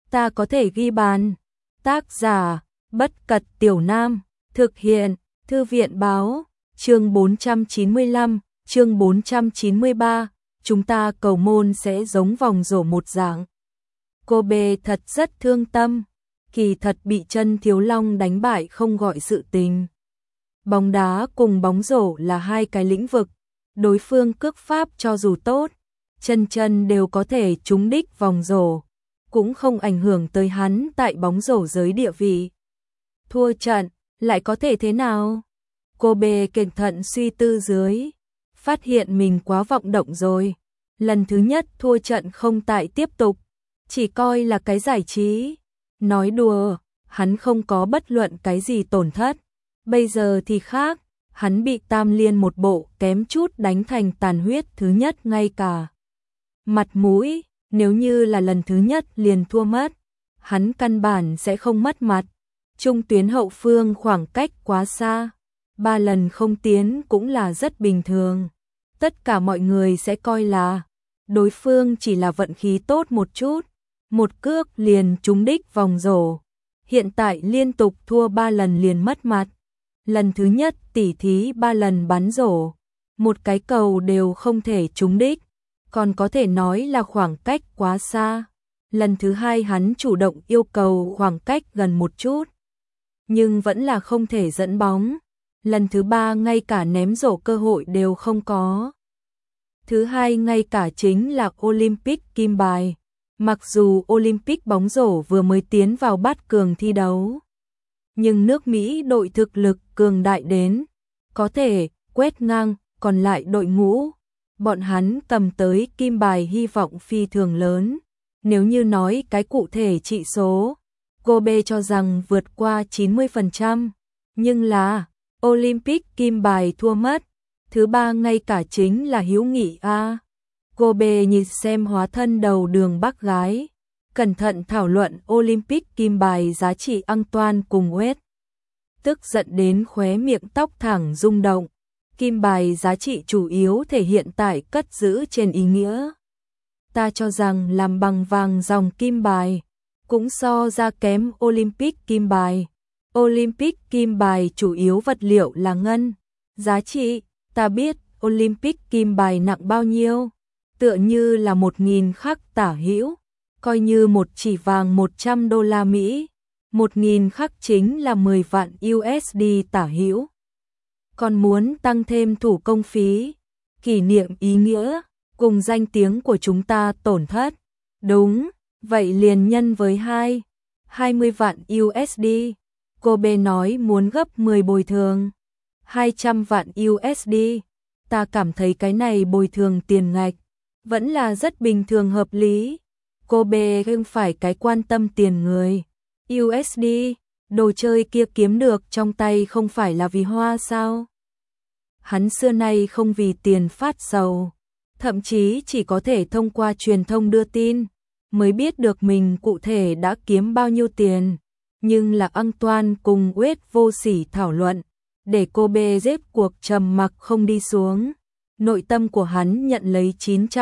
ta có thể ghi bàn. Tác giả, Bất Cật Tiểu Nam, thực hiện, Thư viện báo, chương 495, chương 493, chúng ta cầu môn sẽ giống vòng rổ một dạng. Kobe thật rất thương tâm, kỳ thật bị chân Thiếu Long đánh bại không gọi sự tình. Bóng đá cùng bóng rổ là hai cái lĩnh vực, đối phương cước pháp cho dù tốt, chân đều có thể trúng đích vòng rổ, cũng không ảnh hưởng tới hắn tại bóng rổ giới địa vị. Thua trận, lại có thể thế nào? Kobe cẩn thận suy tư dưới, phát hiện mình quá vọng động rồi. Lần thứ nhất thua trận không tại tiếp tục, chỉ coi là cái giải trí. Nói đùa, hắn không có bất luận cái gì tổn thất. Bây giờ thì khác, hắn bị Tam Liên một bộ kém chút đánh thành tàn huyết thứ nhất ngay cả. Mặt mũi, nếu như là lần thứ nhất liền thua mất, hắn căn bản sẽ không mất mặt. Trung tuyến hậu phương khoảng cách quá xa, 3 lần không tiến cũng là rất bình thường. Tất cả mọi người sẽ coi là đối phương chỉ là vận khí tốt một chút, một cước liền trúng đích vòng rổ. Hiện tại liên tục thua 3 lần liền mất mặt. Lần thứ nhất tỉ thí 3 lần bắn rổ, một cái cầu đều không thể trúng đích, còn có thể nói là khoảng cách quá xa. Lần thứ hai hắn chủ động yêu cầu khoảng cách gần một chút, nhưng vẫn là không thể dẫn bóng. Lần thứ ba ngay cả ném rổ cơ hội đều không có. Thứ hai ngay cả chính là Olympic kim bài. Mặc dù Olympic bóng rổ vừa mới tiến vào bát cường thi đấu, nhưng nước Mỹ đội thực lực cường đại đến, có thể quét ngang còn lại đội ngũ. Bọn hắn cầm tới kim bài hy vọng phi thường lớn. Nếu như nói cái cụ thể trị số, Kobe cho rằng vượt qua 90%, nhưng là Olympic kim bài thua mất. Thứ ba ngay cả chính là hữu nghị a. Kobe nhìn xem hóa thân đầu đường bác gái, cẩn thận thảo luận Olympic kim bài giá trị Antoine cùng Wade. Tức giận đến khóe miệng tóc thẳng rung động. Kim bài giá trị chủ yếu thể hiện tại cất giữ trên ý nghĩa. Ta cho rằng làm bằng vàng dòng kim bài cũng so ra kém Olympic kim bài. Olympic kim bài chủ yếu vật liệu là ngân. Giá trị, ta biết Olympic kim bài nặng bao nhiêu, tựa như là 1.000 khắc tả hữu, coi như một chỉ vàng 100 đô la Mỹ, 1.000 khắc chính là 10 vạn USD tả hữu. Còn muốn tăng thêm thủ công phí, kỷ niệm ý nghĩa, cùng danh tiếng của chúng ta tổn thất. Đúng, vậy liền nhân với 20 vạn USD. Kobe nói muốn gấp 10 bồi thường, 200 vạn USD. Ta cảm thấy cái này bồi thường tiền ngạch vẫn là rất bình thường hợp lý. Kobe không phải cái quan tâm tiền người. USD, đồ chơi kia kiếm được trong tay không phải là vì hoa sao? Hắn xưa nay không vì tiền phát sầu, thậm chí chỉ có thể thông qua truyền thông đưa tin mới biết được mình cụ thể đã kiếm bao nhiêu tiền. Nhưng là Antoine cùng Wade vô sỉ thảo luận, để Kobe dép cuộc trầm mặc không đi xuống. Nội tâm của hắn nhận lấy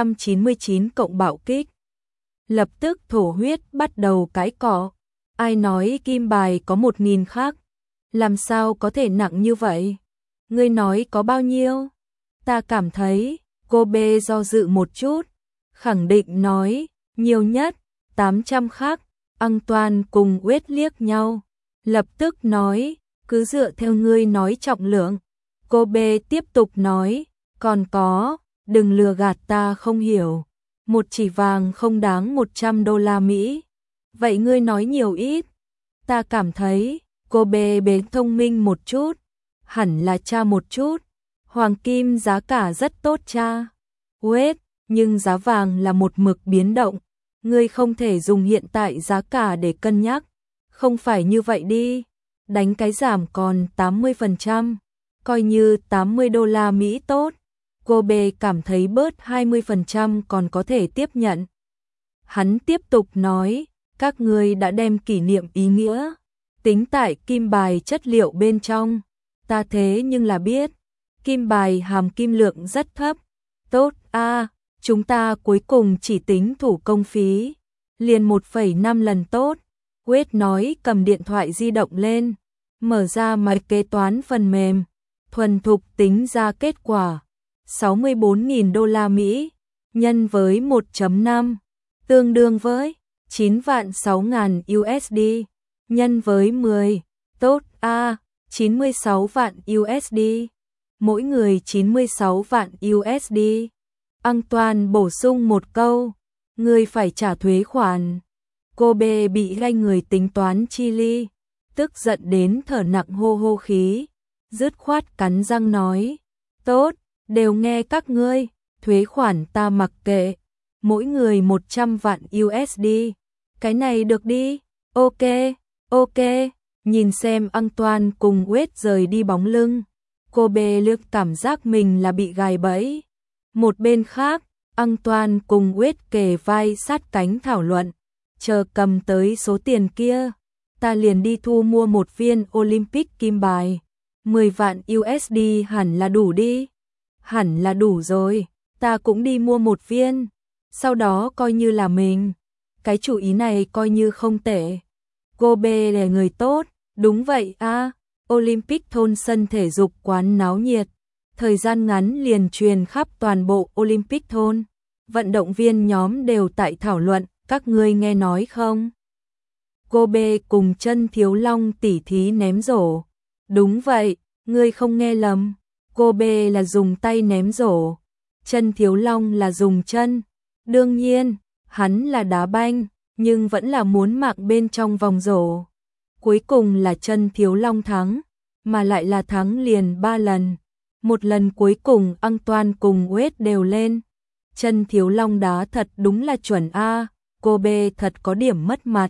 999 cộng bạo kích. Lập tức thổ huyết bắt đầu cãi cọ. Ai nói kim bài có 1.000 khắc? Làm sao có thể nặng như vậy? Ngươi nói có bao nhiêu? Ta cảm thấy, Kobe do dự một chút, khẳng định nói, nhiều nhất, 800 khắc. Antoine cùng Wade liếc nhau, lập tức nói, cứ dựa theo ngươi nói trọng lượng. Kobe tiếp tục nói, còn có, đừng lừa gạt ta không hiểu. Một chỉ vàng không đáng 100 đô la Mỹ. Vậy ngươi nói nhiều ít? Ta cảm thấy, Kobe bén thông minh một chút, hẳn là tra một chút. Hoàng kim giá cả rất tốt cha. Wade, nhưng giá vàng là một mực biến động. Ngươi không thể dùng hiện tại giá cả để cân nhắc. Không phải như vậy đi. Đánh cái giảm còn 80%. Coi như 80 đô la Mỹ tốt. Kobe cảm thấy bớt 20% còn có thể tiếp nhận. Hắn tiếp tục nói, các ngươi đã đem kỷ niệm ý nghĩa tính tại kim bài chất liệu bên trong. Ta thế nhưng là biết, kim bài hàm kim lượng rất thấp. Tốt a, chúng ta cuối cùng chỉ tính thủ công phí. liền 1,5 lần tốt. Wade nói cầm điện thoại di động lên, mở ra máy kế toán phần mềm, thuần thục tính ra kết quả. 64.000 đô la Mỹ, nhân với 1,5, tương đương với 9.600.000 USD, nhân với 10, tốt a, 96 vạn USD, mỗi người 96 vạn USD. Antoine bổ sung một câu, người phải trả thuế khoản. Kobe bị hai người tính toán chi ly, tức giận đến thở nặng hô hô khí, dứt khoát cắn răng nói, tốt, đều nghe các ngươi, thuế khoản ta mặc kệ, mỗi người 100 vạn USD, cái này được đi, ok, ok, nhìn xem Antoine cùng Wade rời đi bóng lưng, Kobe liếc cảm giác mình là bị gài bẫy. Một bên khác, Antoine cùng Wade kề vai sát cánh thảo luận, chờ cầm tới số tiền kia, ta liền đi thu mua một viên Olympic kim bài, 10 vạn USD hẳn là đủ đi. Hẳn là đủ rồi, ta cũng đi mua một viên, sau đó coi như là mình. Cái chủ ý này coi như không tệ. Kobe là người tốt, đúng vậy a. Olympic thôn sân thể dục quán náo nhiệt, thời gian ngắn liền truyền khắp toàn bộ Olympic thôn. Vận động viên nhóm đều tại thảo luận, các ngươi nghe nói không? Kobe cùng Chân Thiếu Long tỉ thí ném rổ. Đúng vậy, ngươi không nghe lầm. Kobe là dùng tay ném rổ, Chân Thiếu Long là dùng chân. Đương nhiên, hắn là đá banh, nhưng vẫn là muốn mạng bên trong vòng rổ. Cuối cùng là Chân Thiếu Long thắng, mà lại là thắng liền 3 lần. Một lần cuối cùng Antoine cùng Wade đều lên. Chân Thiếu Long đá thật đúng là chuẩn a, Kobe thật có điểm mất mặt.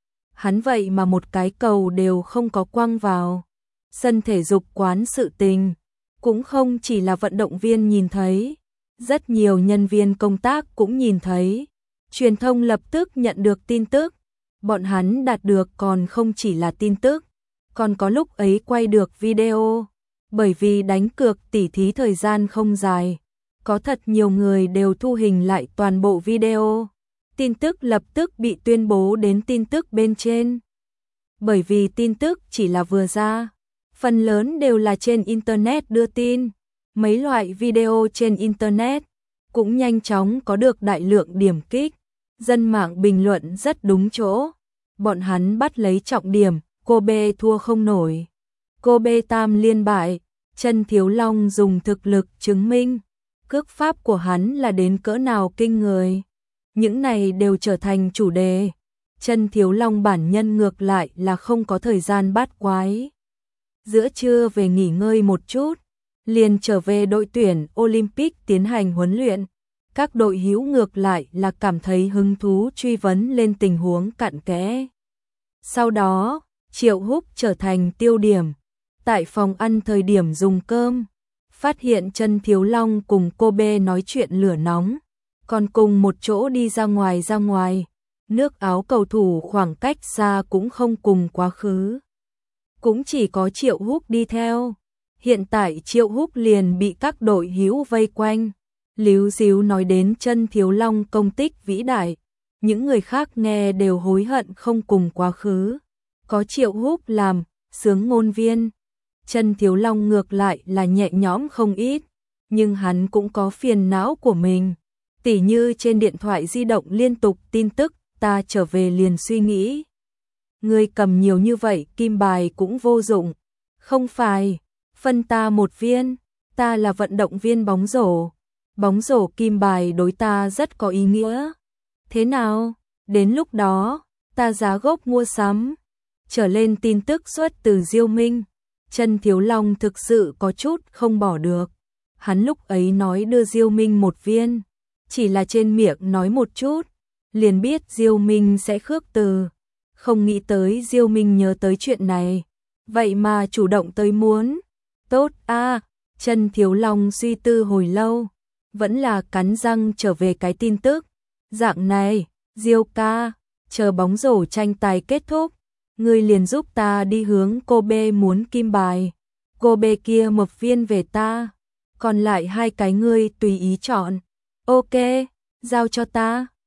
Hắn vậy mà một cái cầu đều không có quăng vào. Sân thể dục quán sự tình, cũng không chỉ là vận động viên nhìn thấy, rất nhiều nhân viên công tác cũng nhìn thấy. Truyền thông lập tức nhận được tin tức, bọn hắn đạt được còn không chỉ là tin tức, còn có lúc ấy quay được video, bởi vì đánh cược tỉ thí thời gian không dài, có thật nhiều người đều thu hình lại toàn bộ video. Tin tức lập tức bị tuyên bố đến tin tức bên trên. Bởi vì tin tức chỉ là vừa ra, phần lớn đều là trên Internet đưa tin. Mấy loại video trên Internet cũng nhanh chóng có được đại lượng điểm kích. Dân mạng bình luận rất đúng chỗ. Bọn hắn bắt lấy trọng điểm, Kobe thua không nổi. Kobe tam liên bại, Chân Thiếu Long dùng thực lực chứng minh. Cước pháp của hắn là đến cỡ nào kinh người. Những này đều trở thành chủ đề. Chân Thiếu Long bản nhân ngược lại là không có thời gian bát quái. Giữa trưa về nghỉ ngơi một chút, liền trở về đội tuyển Olympic tiến hành huấn luyện. Các đội hữu ngược lại là cảm thấy hứng thú truy vấn lên tình huống cặn kẽ. Sau đó, Triệu Húc trở thành tiêu điểm. Tại phòng ăn thời điểm dùng cơm, phát hiện Chân Thiếu Long cùng Kobe nói chuyện lửa nóng, còn cùng một chỗ đi ra ngoài. Nước áo cầu thủ khoảng cách xa cũng không cùng quá khứ. Cũng chỉ có Triệu Húc đi theo. Hiện tại Triệu Húc liền bị các đội hữu vây quanh. Líu díu nói đến Chân Thiếu Long công tích vĩ đại. Những người khác nghe đều hối hận không cùng quá khứ. Có Triệu Húc làm xướng ngôn viên, Chân Thiếu Long ngược lại là nhẹ nhõm không ít. Nhưng hắn cũng có phiền não của mình. Tỉ như trên điện thoại di động liên tục tin tức, ta trở về liền suy nghĩ. Ngươi cầm nhiều như vậy kim bài cũng vô dụng. Không phải, phân ta một viên, ta là vận động viên bóng rổ. Bóng rổ kim bài đối ta rất có ý nghĩa. Thế nào, đến lúc đó, ta giá gốc mua sắm. Trở lên tin tức xuất từ Diêu Minh. Chân Thiếu Long thực sự có chút không bỏ được. Hắn lúc ấy nói đưa Diêu Minh một viên. Chỉ là trên miệng nói một chút, liền biết Diêu Minh sẽ khước từ. Không nghĩ tới Diêu Minh nhớ tới chuyện này, vậy mà chủ động tới muốn. Tốt a, Chân Thiếu Long suy tư hồi lâu, vẫn là cắn răng trở về cái tin tức. Dạng này, Diêu ca, chờ bóng rổ tranh tài kết thúc, ngươi liền giúp ta đi hướng Kobe muốn kim bài. Kobe kia một viên về ta, còn lại 2 cái ngươi tùy ý chọn. Ok, giao cho ta.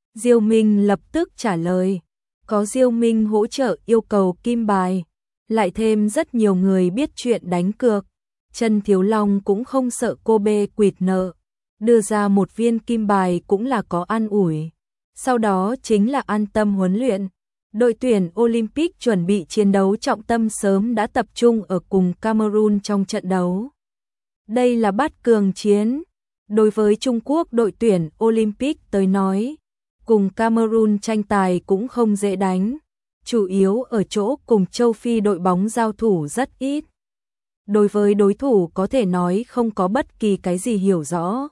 Diêu Minh lập tức trả lời. Có Diêu Minh hỗ trợ yêu cầu kim bài, lại thêm rất nhiều người biết chuyện đánh cược. Trần Thiếu Long cũng không sợ cô bê quỵt nợ, đưa ra một viên kim bài cũng là có an ủi. Sau đó chính là an tâm huấn luyện. Đội tuyển Olympic chuẩn bị chiến đấu trọng tâm sớm đã tập trung ở cùng Cameroon trong trận đấu. Đây là bát cường chiến. Đối với Trung Quốc đội tuyển Olympic tới nói, cùng Cameroon tranh tài cũng không dễ đánh. Chủ yếu ở chỗ cùng châu Phi đội bóng giao thủ rất ít. Đối với đối thủ có thể nói không có bất kỳ cái gì hiểu rõ.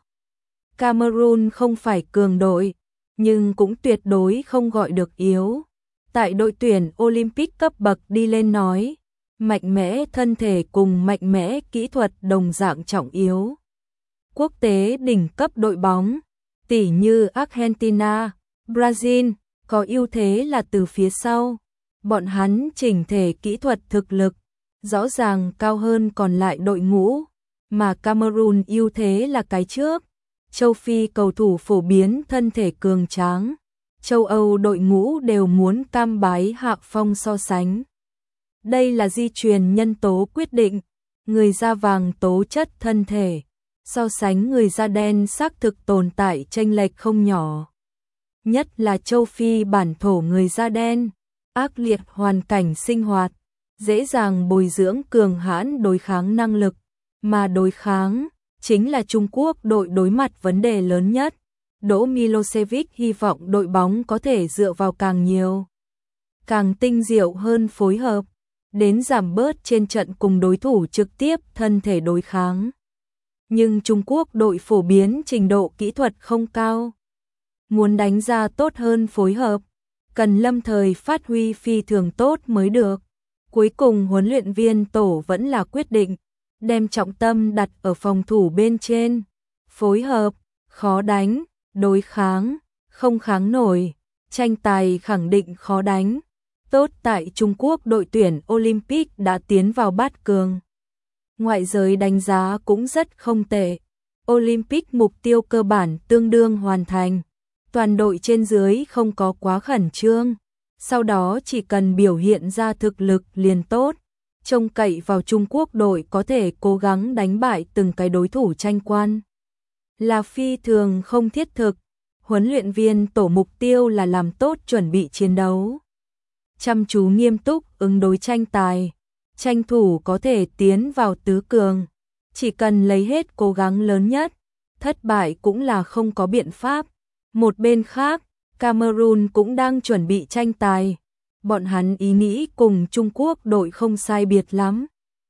Cameroon không phải cường đội, nhưng cũng tuyệt đối không gọi được yếu. Tại đội tuyển Olympic cấp bậc đi lên nói, mạnh mẽ thân thể cùng mạnh mẽ kỹ thuật đồng dạng trọng yếu. Quốc tế đỉnh cấp đội bóng, tỉ như Argentina, Brazil, có ưu thế là từ phía sau. Bọn hắn chỉnh thể kỹ thuật thực lực, rõ ràng cao hơn còn lại đội ngũ, mà Cameroon ưu thế là cái trước. Châu Phi cầu thủ phổ biến thân thể cường tráng, châu Âu đội ngũ đều muốn cam bái hạ phong so sánh. Đây là di truyền nhân tố quyết định, người da vàng tố chất thân thể, so sánh người da đen xác thực tồn tại chênh lệch không nhỏ. Nhất là châu Phi bản thổ người da đen, ác liệt hoàn cảnh sinh hoạt, dễ dàng bồi dưỡng cường hãn đối kháng năng lực, mà đối kháng chính là Trung Quốc đội đối mặt vấn đề lớn nhất. Đỗ Milosevic hy vọng đội bóng có thể dựa vào càng nhiều, càng tinh diệu hơn phối hợp, đến giảm bớt trên trận cùng đối thủ trực tiếp thân thể đối kháng. Nhưng Trung Quốc đội phổ biến trình độ kỹ thuật không cao. Muốn đánh ra tốt hơn phối hợp, cần lâm thời phát huy phi thường tốt mới được. Cuối cùng huấn luyện viên tổ vẫn là quyết định, đem trọng tâm đặt ở phòng thủ bên trên. Phối hợp, khó đánh, đối kháng, không kháng nổi, tranh tài khẳng định khó đánh. Tốt tại Trung Quốc đội tuyển Olympic đã tiến vào bát cường. Ngoại giới đánh giá cũng rất không tệ. Olympic mục tiêu cơ bản tương đương hoàn thành. Toàn đội trên dưới không có quá khẩn trương. Sau đó chỉ cần biểu hiện ra thực lực liền tốt. Trông cậy vào Trung Quốc đội có thể cố gắng đánh bại từng cái đối thủ tranh quan là phi thường không thiết thực. Huấn luyện viên tổ mục tiêu là làm tốt chuẩn bị chiến đấu, chăm chú nghiêm túc ứng đối tranh tài, tranh thủ có thể tiến vào tứ cường. Chỉ cần lấy hết cố gắng lớn nhất, thất bại cũng là không có biện pháp. Một bên khác, Cameroon cũng đang chuẩn bị tranh tài. Bọn hắn ý nghĩ cùng Trung Quốc đội không sai biệt lắm.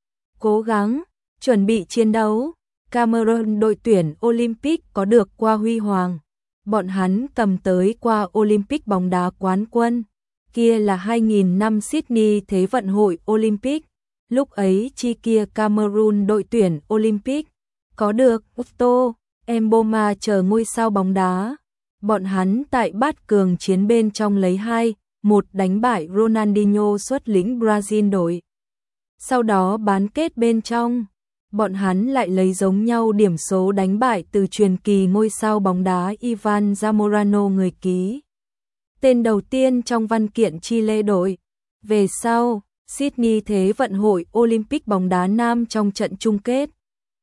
Cố gắng, chuẩn bị chiến đấu. Cameroon đội tuyển Olympic có được qua huy hoàng. Bọn hắn cầm tới qua Olympic bóng đá quán quân. Kia là 2000 năm Sydney Thế vận hội Olympic. Lúc ấy chi kia Cameroon đội tuyển Olympic có được Otto, Mboma chờ ngôi sao bóng đá. Bọn hắn tại bát cường chiến bên trong lấy 2-1 đánh bại Ronaldinho xuất lĩnh Brazil đội. Sau đó bán kết bên trong, bọn hắn lại lấy giống nhau điểm số đánh bại từ truyền kỳ ngôi sao bóng đá Ivan Zamorano người ký tên đầu tiên trong văn kiện Chile đội. Về sau, Sydney Thế vận hội Olympic bóng đá nam trong trận chung kết,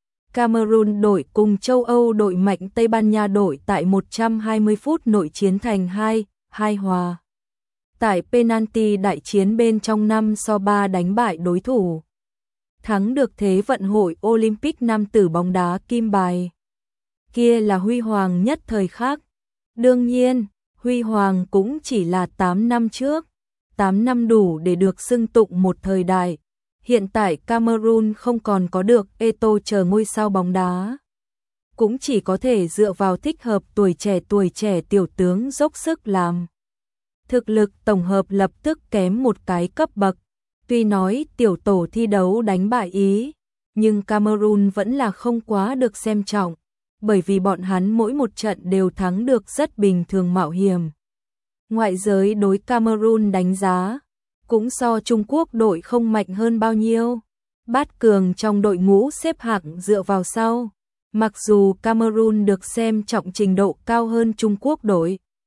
Cameroon đội cùng châu Âu đội mạnh Tây Ban Nha đội tại 120 phút nội chiến thành 2-2 hòa. Tại penalty đại chiến bên trong 5-3 đánh bại đối thủ, thắng được Thế vận hội Olympic nam tử bóng đá kim bài. Kia là huy hoàng nhất thời khắc. Đương nhiên, huy hoàng cũng chỉ là 8 năm trước. 8 năm đủ để được xưng tụng một thời đại. Hiện tại Cameroon không còn có được Eto'o chờ ngôi sao bóng đá. Cũng chỉ có thể dựa vào thích hợp tuổi trẻ tiểu tướng dốc sức làm. Thực lực tổng hợp lập tức kém một cái cấp bậc. Tuy nói tiểu tổ thi đấu đánh bại Ý, nhưng Cameroon vẫn là không quá được xem trọng, bởi vì bọn hắn mỗi một trận đều thắng được rất bình thường mạo hiểm. Ngoại giới đối Cameroon đánh giá cũng so Trung Quốc đội không mạnh hơn bao nhiêu. Bát cường trong đội ngũ xếp hạng dựa vào sau. Mặc dù Cameroon được xem trọng trình độ cao hơn Trung Quốc đội,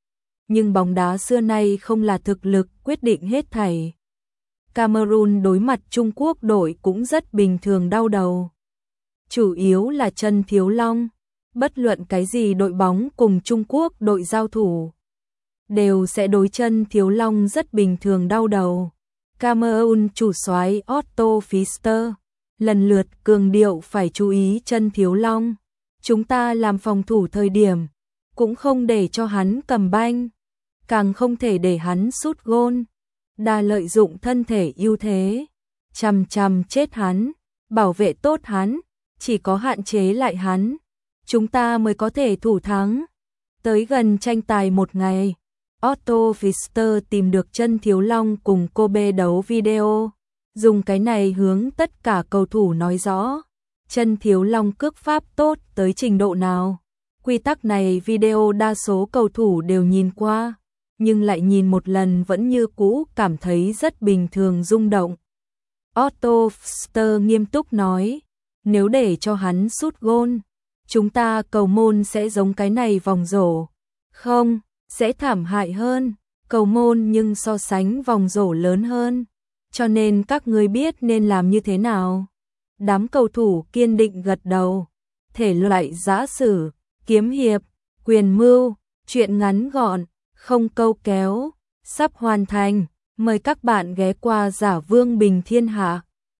nhưng bóng đá xưa nay không là thực lực quyết định hết thảy. Cameroon đối mặt Trung Quốc đội cũng rất bình thường đau đầu. Chủ yếu là chân thiếu long, bất luận cái gì đội bóng cùng Trung Quốc đội giao thủ đều sẽ đối chân thiếu long rất bình thường đau đầu. Cameroon chủ soái Otto Pfister lần lượt cường điệu phải chú ý chân thiếu long. Chúng ta làm phòng thủ thời điểm, cũng không để cho hắn cầm banh, càng không thể để hắn sút gôn. Đa lợi dụng thân thể ưu thế, chằm chằm chết hắn, bảo vệ tốt hắn, chỉ có hạn chế lại hắn, chúng ta mới có thể thủ thắng. Tới gần tranh tài một ngày, Otto Pfister tìm được chân thiếu long cùng Kobe đấu video, dùng cái này hướng tất cả cầu thủ nói rõ chân thiếu long cước pháp tốt tới trình độ nào. Quy tắc này video đa số cầu thủ đều nhìn qua, nhưng lại nhìn một lần vẫn như cũ cảm thấy rất bình thường rung động. Otto Pfister nghiêm túc nói, nếu để cho hắn sút gôn, chúng ta cầu môn sẽ giống cái này vòng rổ. Không, sẽ thảm hại hơn, cầu môn nhưng so sánh vòng rổ lớn hơn, cho nên các ngươi biết nên làm như thế nào. Đám cầu thủ kiên định gật đầu. Thể loại giã sử, kiếm hiệp, quyền mưu, truyện ngắn gọn, không câu kéo, sắp hoàn thành. Mời các bạn ghé qua Giả Vương Bình Thiên Hạ.